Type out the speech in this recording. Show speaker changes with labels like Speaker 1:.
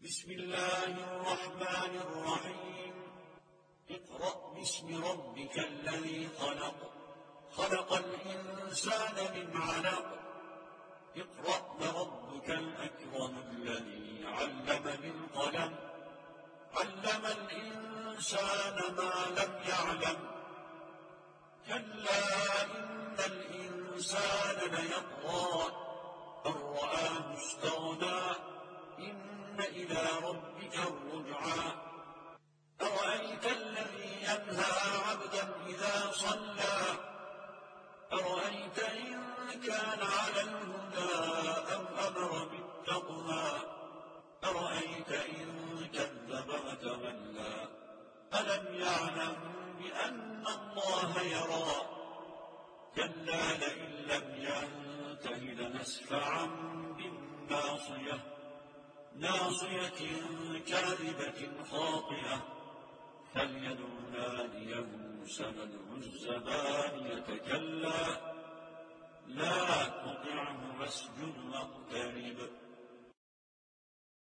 Speaker 1: بسم الله الرحمن الرحيم اقرأ باسم ربك الذي خلق خلق الإنسان من علق اقرأ وربك الأكرم الذي علم بالقلم علم الإنسان ما لم يعلم كلا إن الإنسان ليطغى أن رآه استغنى إن إلى ربك الرجعى أرأيت الذي ينهى عبدا إذا صلى أرأيت إن كان على الهدى أم أمر بالتقوى أرأيت إن كذب وتولى ألم يعلم بأن الله يرى كلا لئن لم ينته لنسفعا بالناصية ناصية كاذبة خاطئة فليدع ناديه سندع الزبانية كلا لا تطعه